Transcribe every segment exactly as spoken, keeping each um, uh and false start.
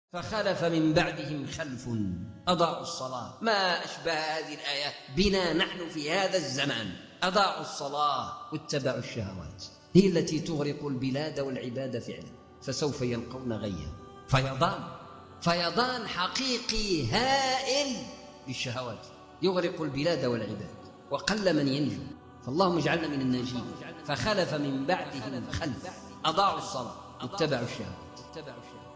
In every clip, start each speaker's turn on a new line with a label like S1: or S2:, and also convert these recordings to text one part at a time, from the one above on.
S1: فخلف من بعدهم خلف أضاعوا الصلاة. ما أشبه هذه الآية بنا نحن في هذا الزمان. أضاعوا الصلاة واتبعوا الشهوات، هي التي تغرق البلاد والعباد فعلا، فسوف يلقون غيا. فيضان فيضان حقيقي هائل للشهوات يغرق البلاد والعباد، وقل من ينجو، فاللهم اجعلنا من الناجين. فخلف من بعدهم خلف أضاعوا الصلاة واتبعوا الشهوات.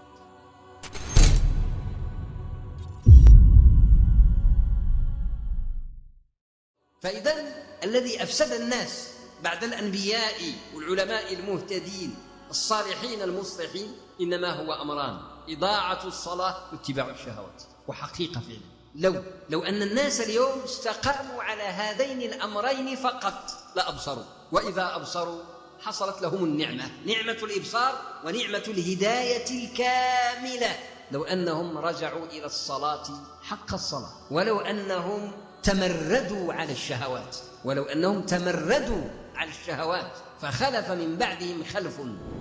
S1: فإذن الذي أفسد الناس بعد الأنبياء والعلماء المهتدين الصالحين المصلحين إنما هو أمران: إضاعة الصلاة واتباع الشهوات. وحقيقة فعلا لو لو أن الناس اليوم استقاموا على هذين الأمرين فقط لأبصروا، وإذا أبصروا حصلت لهم النعمة، نعمة الإبصار ونعمة الهداية الكاملة. لو أنهم رجعوا إلى الصلاة حق الصلاة، ولو أنهم تمردوا على الشهوات ولو أنهم تمردوا على الشهوات. فخلف من بعدهم خلف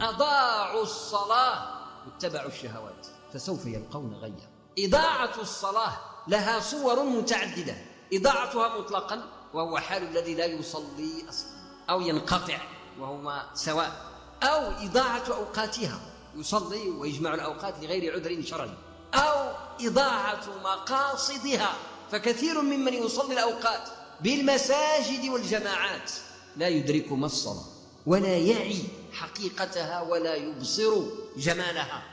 S1: أضاعوا الصلاة واتبعوا الشهوات فسوف يلقون غيا. إضاعة الصلاة لها صور متعددة: إضاعتها مطلقا وهو حال الذي لا يصلي أصلا أو ينقطع وهما سواء، أو إضاعة أوقاتها يصلي ويجمع الأوقات لغير عذر شرعي، أو إضاعة مقاصدها، فكثير ممن يصلي الأوقات بالمساجد والجماعات لا يدرك ما الصلاة ولا يعي حقيقتها ولا يبصر جمالها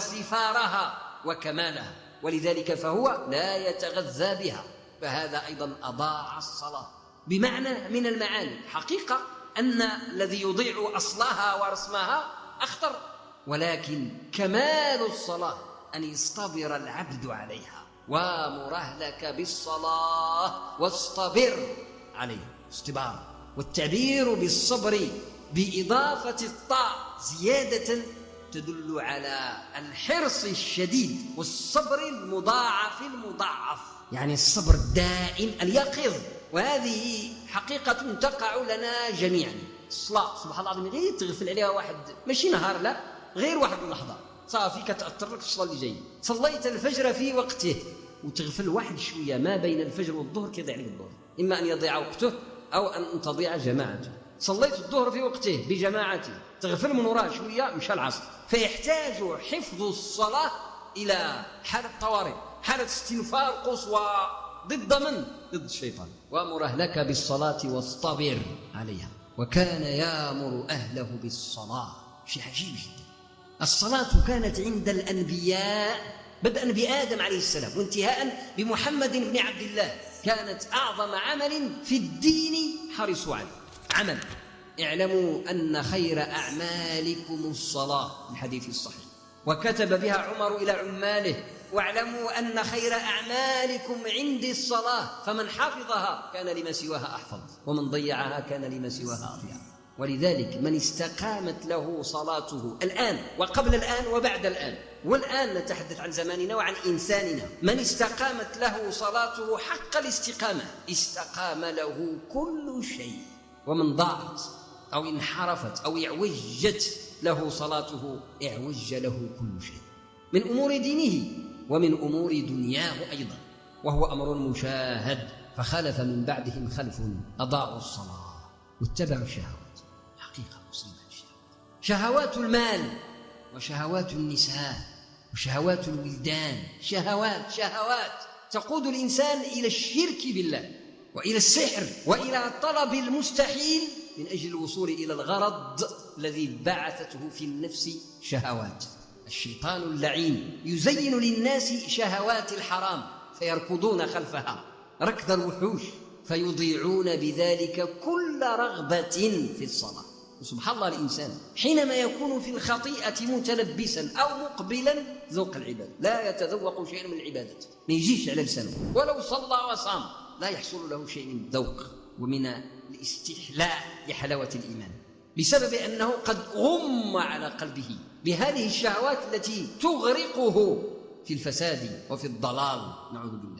S1: وسفارها وكمالها، ولذلك فهو لا يتغذى بها، فهذا أيضا أضاع الصلاة بمعنى من المعاني. حقيقة أن الذي يضيع أصلها ورسمها أخطر، ولكن كمال الصلاة أن يصطبر العبد عليها. ومرهلك بالصلاة واصطبر عليها، استبار. والتعبير بالصبر بإضافة الطاء زيادة تدل على الحرص الشديد والصبر المضاعف المضاعف، يعني الصبر الدائم اليقظ. وهذه حقيقة تقع لنا جميعا. الصلاة سبحان الله العظيم غير تغفل عليها واحد، ماشي نهار، لا، غير واحد اللحظة صافي كتأثر لك الصلاة اللي جاي. صليت الفجر في وقته وتغفل واحد شوية ما بين الفجر والظهر كيضيع عليك الظهر، إما أن يضيع وقته أو أن تضيع جماعته. صليت الظهر في وقته بجماعته، تغفل من وراه شوية مشى العصر. فيحتاج حفظ الصلاة إلى حالة طوارئ، حالة استنفار قصوى ضد من؟ ضد الشيطان. ومرهلك بالصلاة واصطبر عليها. وكان يأمر أهله بالصلاة، شيء عجيب جدا. الصلاة كانت عند الأنبياء بدءا بآدم عليه السلام وانتهاء بمحمد بن عبد الله كانت أعظم عمل في الدين حرصوا عليه. عمل اعلموا أن خير أعمالكم الصلاة، الحديث الصحيح. وكتب بها عمر إلى عماله: واعلموا أن خير أعمالكم عندي الصلاة، فمن حفظها كان لما سواها أحفظ، ومن ضيعها كان لما سواها أضيع. ولذلك من استقامت له صلاته الآن وقبل الآن وبعد الآن، والآن نتحدث عن زماننا وعن إنساننا، من استقامت له صلاته حق الاستقامة استقام له كل شيء. ومن ضاعت أو انحرفت أو اعوجت له صلاته اعوج له كل شيء من أمور دينه ومن أمور دنياه أيضا، وهو أمر مشاهد. فخلف من بعدهم خلف أضاعوا الصلاة واتبعوا الشهوات. حقيقة مصيبة الشهوات، شهوات المال وشهوات النساء وشهوات الولدان، شهوات شهوات تقود الإنسان إلى الشرك بالله وإلى السحر وإلى طلب المستحيل من أجل الوصول إلى الغرض الذي بعثته في النفس شهوات. الشيطان اللعين يزين للناس شهوات الحرام فيركضون خلفها ركض الوحوش، فيضيعون بذلك كل رغبة في الصلاة. سبحان الله، الإنسان حينما يكون في الخطيئة متلبسا أو مقبلا ذوق العبادة لا يتذوق شيئا من العبادة، ما يجيش على لسانه. ولو صلى وصام لا يحصل له شيء من الذوق ومن الاستحلاء لحلاوة الإيمان، بسبب أنه قد غم على قلبه بهذه الشهوات التي تغرقه في الفساد وفي الضلال، نعوذ بالله.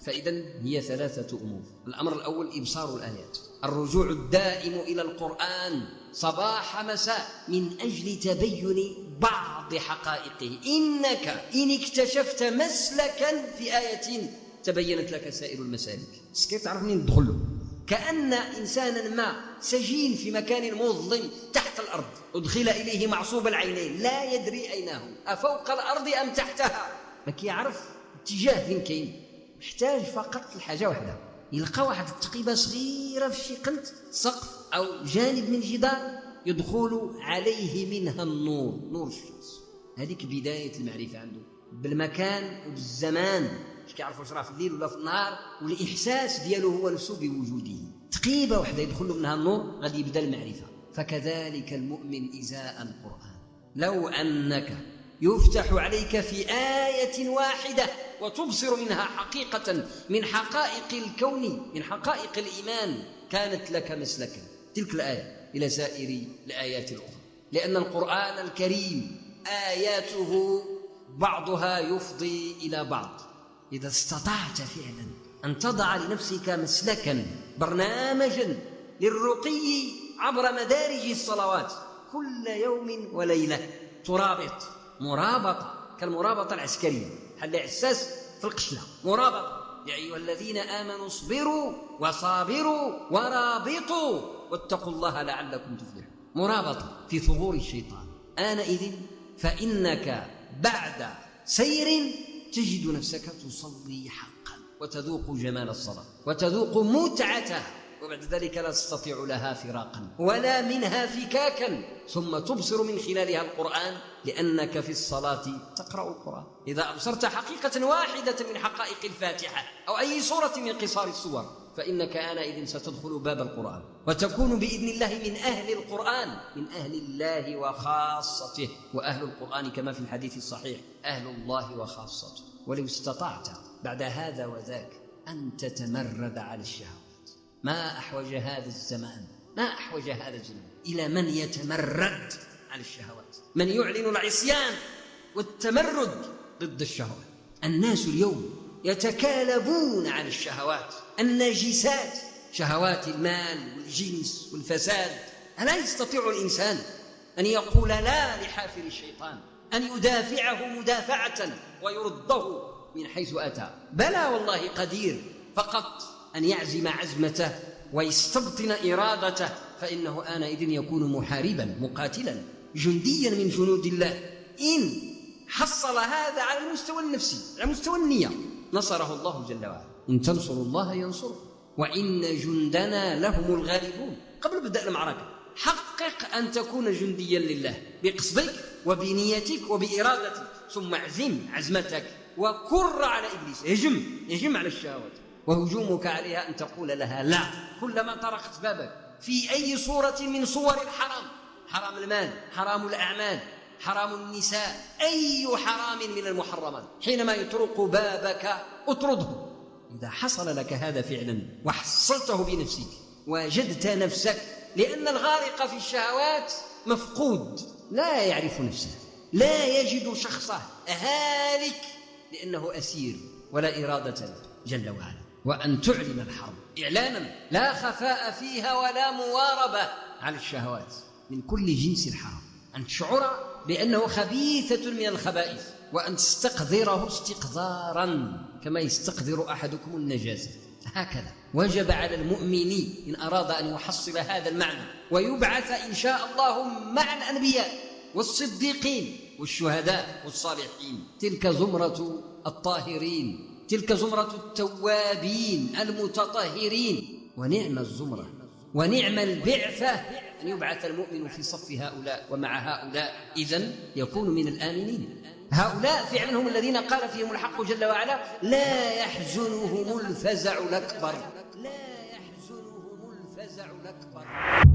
S1: فإذا هي ثلاثة أمور. الأمر الأول إبصار الآيات، الرجوع الدائم إلى القرآن صباح مساء من أجل تبين بعض حقائقه. إنك إن اكتشفت مسلكا في آية تبينت لك سائر المسالك. كيف تعرف منين تدخل له؟ كأن إنسانا ما سجين في مكان مظلم تحت الأرض، أدخل إليه معصوب العينين لا يدري أين هو، أفوق الأرض أم تحتها، ما كيعرف اتجاه فين كاين، محتاج فقط الحاجة واحدة، يلقى واحد التقيبة صغيرة في شي قنت سقف أو جانب من جدار يدخل عليه منها النور، نور الشمس. هذيك بداية المعرفة عنده بالمكان وبالزمان، مش كيعرف واش راه في الليل ولا في النهار، والإحساس ديالو هو نفسه بوجوده. تقيبة واحدة يدخل منها النور غادي يبدا المعرفة. فكذلك المؤمن إزاء القرآن، لو أنك يفتح عليك في آية واحدة وتبصر منها حقيقة من حقائق الكون، من حقائق الإيمان، كانت لك مسلكا تلك الآية إلى سائر الآيات الأخرى. لأن القرآن الكريم آياته بعضها يفضي إلى بعض. إذا استطعت فعلا أن تضع لنفسك مسلكا، برنامجا للرقي عبر مدارج الصلوات كل يوم وليلة، ترابط مرابطة كالمرابطة العسكرية، حل عساس في القشلة، مرابطة. يا أيها الذين آمنوا اصبروا وصابروا ورابطوا واتقوا الله لعلكم تفلحون. مرابطة في ثغور الشيطان. آنئذ فإنك بعد سير تجد نفسك تصلي حقا وتذوق جمال الصلاة وتذوق متعتها، وبعد ذلك لا تستطيع لها فراقا ولا منها فكاكا، ثم تبصر من خلالها القرآن لأنك في الصلاة تقرأ القرآن. إذا أبصرت حقيقة واحدة من حقائق الفاتحة أو أي سورة من قصار السور فإنك آنئذ ستدخل باب القرآن وتكون بإذن الله من أهل القرآن، من أهل الله وخاصته. وأهل القرآن كما في الحديث الصحيح أهل الله وخاصته. ولو استطعت بعد هذا وذاك أن تتمرد على الشهوات، ما أحوج هذا الزمان، ما أحوج هذا الزمان إلى من يتمرد على الشهوات، من يعلن العصيان والتمرد ضد الشهوات. الناس اليوم يتكالبون على الشهوات الناجسات، شهوات المال والجنس والفساد. ألا يستطيع الإنسان أن يقول لا لحافر الشيطان، أن يدافعه مدافعة ويرده من حيث أتى؟ بلى والله قدير، فقط أن يعزم عزمته ويستبطن إرادته، فإنه آنئذ يكون محاربا مقاتلا جنديا من جنود الله. إن حصل هذا على المستوى النفسي، على مستوى النية، نصره الله جل وعلا. إن تنصروا الله ينصره وإن جندنا لهم الغالبون. قبل بدء المعركة حقق أن تكون جنديا لله بقصدك وبنيتك وبإرادتك، ثم اعزم عزمتك وكر على إبليس، هجم هجم على الشهوات، وهجومك عليها أن تقول لها لا كلما طرقت بابك في أي صورة من صور الحرام، حرام المال، حرام الأعمال، حرام النساء، أي حرام من المحرمات، حينما يطرق بابك اطرده. إذا حصل لك هذا فعلا وحصلته بنفسك وجدت نفسك، لأن الغارق في الشهوات مفقود، لا يعرف نفسه، لا يجد شخصه، هالك لأنه أسير ولا إرادة له جل وعلا. وأن تعلن الحرب إعلانا لا خفاء فيها ولا مواربة على الشهوات من كل جنس الحرام، أن تشعر بأنه خبيثة من الخبائث، وأن تستقذره استقذارا كما يستقذر أحدكم النجاسة. هكذا وجب على المؤمن إن أراد أن يحصل هذا المعنى ويبعث إن شاء الله مع الأنبياء والصديقين والشهداء والصالحين، تلك زمرة الطاهرين، تلك زمرة التوابين المتطهرين. ونعم الزمرة ونعم البعثة أن يبعث المؤمن في صف هؤلاء ومع هؤلاء، إذن يكون من الآمنين. هؤلاء فعلا هم الذين قال فيهم الحق جل وعلا لا يحزنهم الفزع الأكبر، لا يحزنهم الفزع الأكبر.